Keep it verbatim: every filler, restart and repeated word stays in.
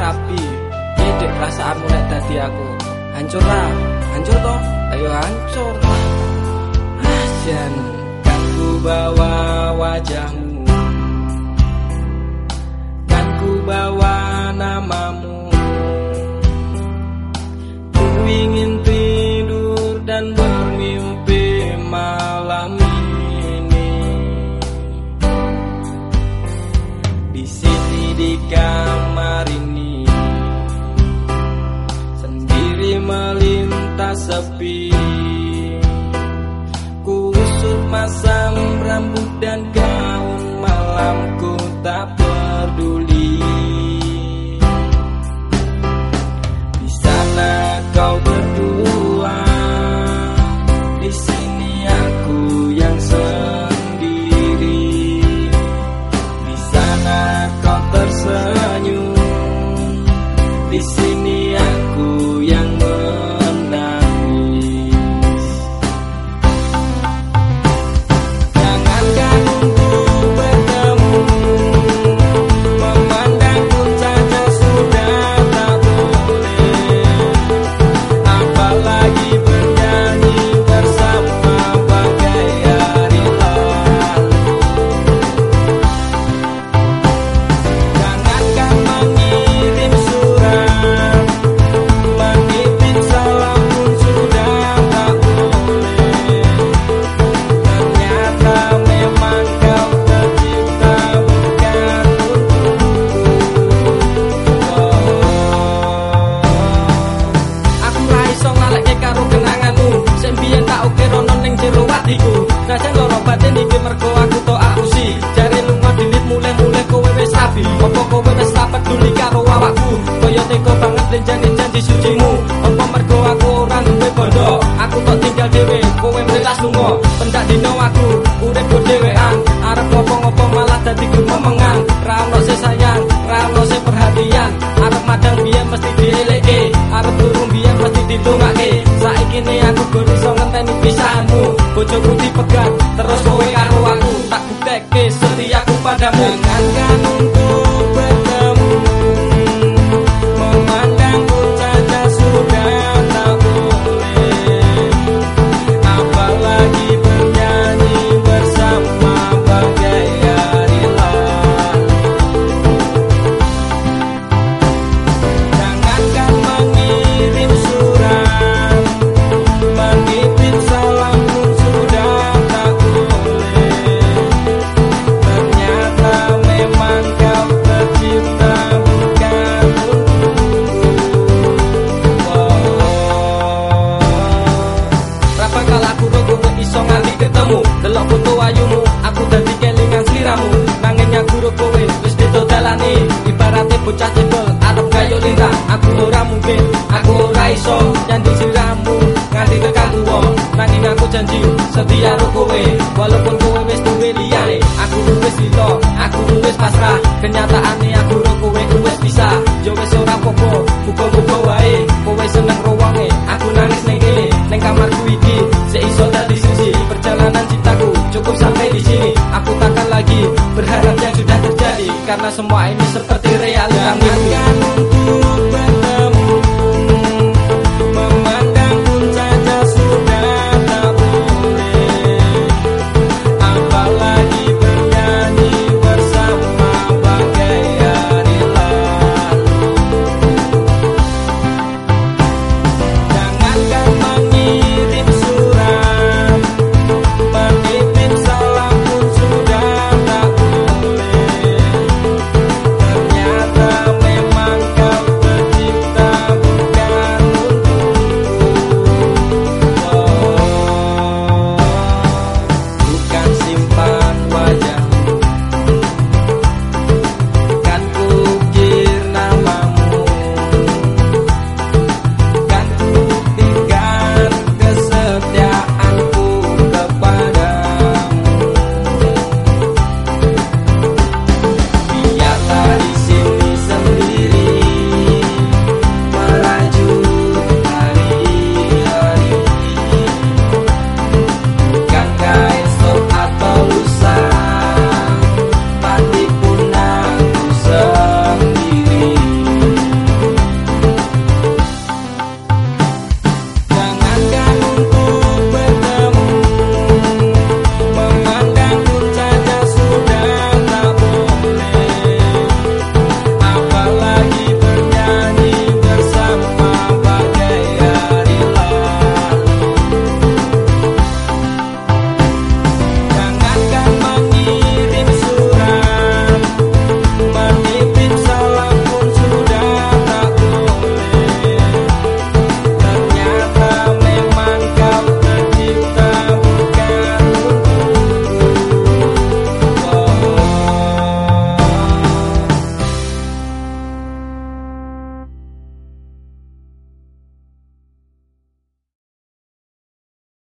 rapi. Dek perasaanmu nek dadi aku. Hancur lah, hancur toh. Ayo hancur. Jan kan ku bawa wajahmu, kan ku bawa namamu. Ku ingin tidur dan bermimpi malam ini. Di sini di kamar ini sendiri melintas sepi. Masam rambut dan gaun malamku tak peduli. Di sana kau berdua, di sini aku yang sendiri. Di sana kau tersenyum, di sini aku yang najan loro batin iki mergo aku to aku si. Jare lunga dinit mulai-mulai kowe wis rabi. Apa kowe wis tak peduli karo awakku? Kaya teko banget janji-janji sucimu. Apa mergo aku ora duwe bondo? Aku kok tinggal dhewe, kowe melas lunga. Pendak dino aku urip dhewean. Arep ngopo-ngopo malah dadi gumemengan. Ra ono se sayang, ra ono se perhatian. Arep madang biyen mesti dieleke, arep turu biyen mesti ditungake. Saiki ne aku gur iso ngenteni pisahanmu. Bojoku dipegat, terus kowe karo aku. Tak buktekke setiaku padamu. Jangankan untuk bertemu, memandangku saja sudah tak boleh. Apalagi bernyanyi bersama bagai hari lalu. Jangankan mengirim surat, menitip salam pun sudah tak boleh. Ternyata memang kau tercipta bukan untukku. Rapa kalaku kowe iso nganti ketemu. Delok foto ayumu, aku dadi kelingan sliramu. Nanging aku kowe wis beda dalane. Ibarate bocah cebol arep gayo lintang. Aku ora mungkin, aku ora iso nyanding sliramu nganti tekan tuwa. Nanging aku janji setia karo kowe, walaupun kowe wis duwe liyane. Aku wis lilo, aku wis pasrah. Kenyataane aku karo kowe wis bisa. Yo wis ora apa-apa, muga-muga wae kowe seneng ruwange. Aku nangis ning kene, ning kamarku iki. Sik iso dadi suci perjalanan cintaku cukup sampai di sini. Aku takkan lagi berharap yang sudah terjadi, karena semua ini seperti realita mimpi.